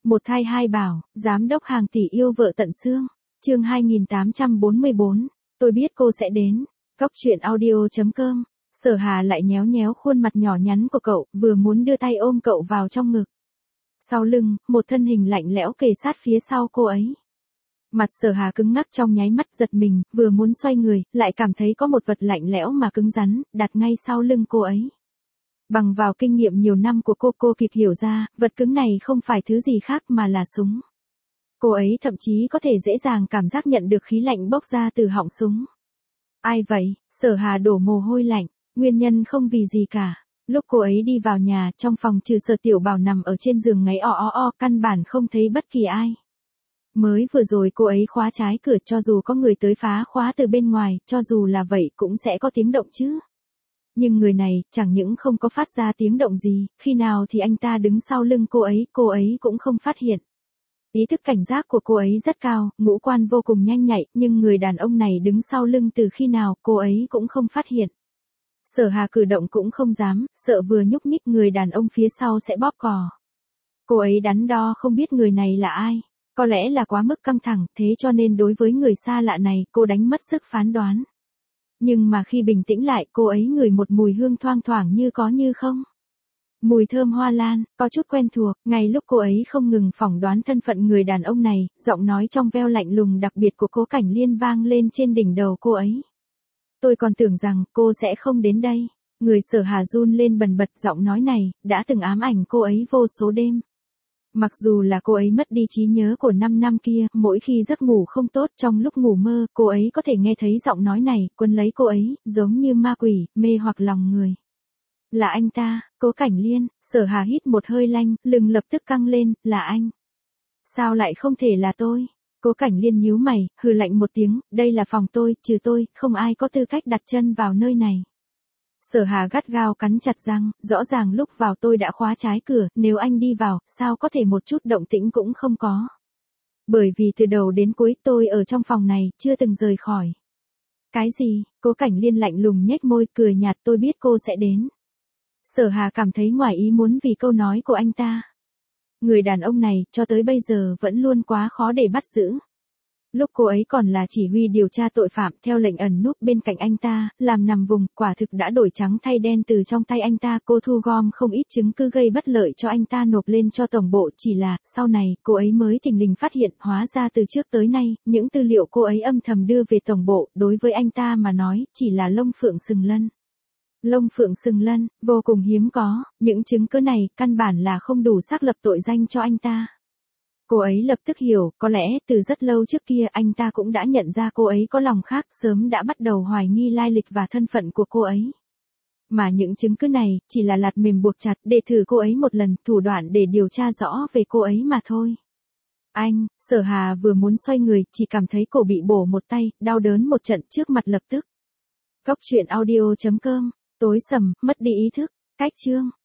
Một thai hai bảo, giám đốc hàng tỷ yêu vợ tận xương. Chương 2844, tôi biết cô sẽ đến. Cốc truyện audio.com. Sở Hà lại nhéo nhéo khuôn mặt nhỏ nhắn của cậu, vừa muốn đưa tay ôm cậu vào trong ngực. Sau lưng, một thân hình lạnh lẽo kề sát phía sau cô ấy. Mặt Sở Hà cứng ngắc trong nháy mắt, giật mình, vừa muốn xoay người, lại cảm thấy có một vật lạnh lẽo mà cứng rắn, đặt ngay sau lưng cô ấy. Bằng vào kinh nghiệm nhiều năm của cô kịp hiểu ra, vật cứng này không phải thứ gì khác mà là súng. Cô ấy thậm chí có thể dễ dàng cảm giác nhận được khí lạnh bốc ra từ họng súng. Ai vậy? Sở Hà đổ mồ hôi lạnh, nguyên nhân không vì gì cả. Lúc cô ấy đi vào nhà, trong phòng trừ Sở Tiểu Bảo nằm ở trên giường ngáy căn bản không thấy bất kỳ ai. Mới vừa rồi cô ấy khóa trái cửa, cho dù có người tới phá khóa từ bên ngoài, cho dù là vậy cũng sẽ có tiếng động chứ. Nhưng người này, chẳng những không có phát ra tiếng động gì, khi nào thì anh ta đứng sau lưng cô ấy cũng không phát hiện. Ý thức cảnh giác của cô ấy rất cao, ngũ quan vô cùng nhanh nhạy, nhưng người đàn ông này đứng sau lưng từ khi nào, cô ấy cũng không phát hiện. Sở Hà cử động cũng không dám, sợ vừa nhúc nhích người đàn ông phía sau sẽ bóp cò. Cô ấy đắn đo không biết người này là ai. Có lẽ là quá mức căng thẳng, thế cho nên đối với người xa lạ này, cô đánh mất sức phán đoán. Nhưng mà khi bình tĩnh lại, cô ấy ngửi một mùi hương thoang thoảng như có như không. Mùi thơm hoa lan, có chút quen thuộc, ngay lúc cô ấy không ngừng phỏng đoán thân phận người đàn ông này, giọng nói trong veo lạnh lùng đặc biệt của Cố Cảnh Liên vang lên trên đỉnh đầu cô ấy. Tôi còn tưởng rằng cô sẽ không đến đây. Người Sở Hà run lên bần bật, giọng nói này, đã từng ám ảnh cô ấy vô số đêm. Mặc dù là cô ấy mất đi trí nhớ của 5 năm kia, mỗi khi giấc ngủ không tốt, trong lúc ngủ mơ, cô ấy có thể nghe thấy giọng nói này, quấn lấy cô ấy, giống như ma quỷ, mê hoặc lòng người. Là anh ta, Cố Cảnh Liên. Sở Hà hít một hơi lanh, lưng lập tức căng lên, là anh. Sao lại không thể là tôi? Cố Cảnh Liên nhíu mày, hừ lạnh một tiếng, đây là phòng tôi, trừ tôi, không ai có tư cách đặt chân vào nơi này. Sở Hà gắt gao cắn chặt răng, rõ ràng lúc vào tôi đã khóa trái cửa, nếu anh đi vào, sao có thể một chút động tĩnh cũng không có. Bởi vì từ đầu đến cuối tôi ở trong phòng này, chưa từng rời khỏi. Cái gì? Cố Cảnh Liên lạnh lùng nhếch môi, cười nhạt, tôi biết cô sẽ đến. Sở Hà cảm thấy ngoài ý muốn vì câu nói của anh ta. Người đàn ông này, cho tới bây giờ vẫn luôn quá khó để bắt giữ. Lúc cô ấy còn là chỉ huy điều tra tội phạm, theo lệnh ẩn núp bên cạnh anh ta, làm nằm vùng, quả thực đã đổi trắng thay đen từ trong tay anh ta. Cô thu gom không ít chứng cứ gây bất lợi cho anh ta nộp lên cho tổng bộ, chỉ là, sau này, cô ấy mới thình lình phát hiện, hóa ra từ trước tới nay, những tư liệu cô ấy âm thầm đưa về tổng bộ, đối với anh ta mà nói, chỉ là lông phượng sừng lân. Lông phượng sừng lân, vô cùng hiếm có, những chứng cứ này, căn bản là không đủ xác lập tội danh cho anh ta. Cô ấy lập tức hiểu, có lẽ từ rất lâu trước kia anh ta cũng đã nhận ra cô ấy có lòng khác, sớm đã bắt đầu hoài nghi lai lịch và thân phận của cô ấy. Mà những chứng cứ này, chỉ là lạt mềm buộc chặt để thử cô ấy một lần, thủ đoạn để điều tra rõ về cô ấy mà thôi. Anh, Sở Hà vừa muốn xoay người, chỉ cảm thấy cổ bị bổ một tay, đau đớn một trận trước mặt lập tức. Cốc truyện audio.com, tối sầm, mất đi ý thức, cách chương.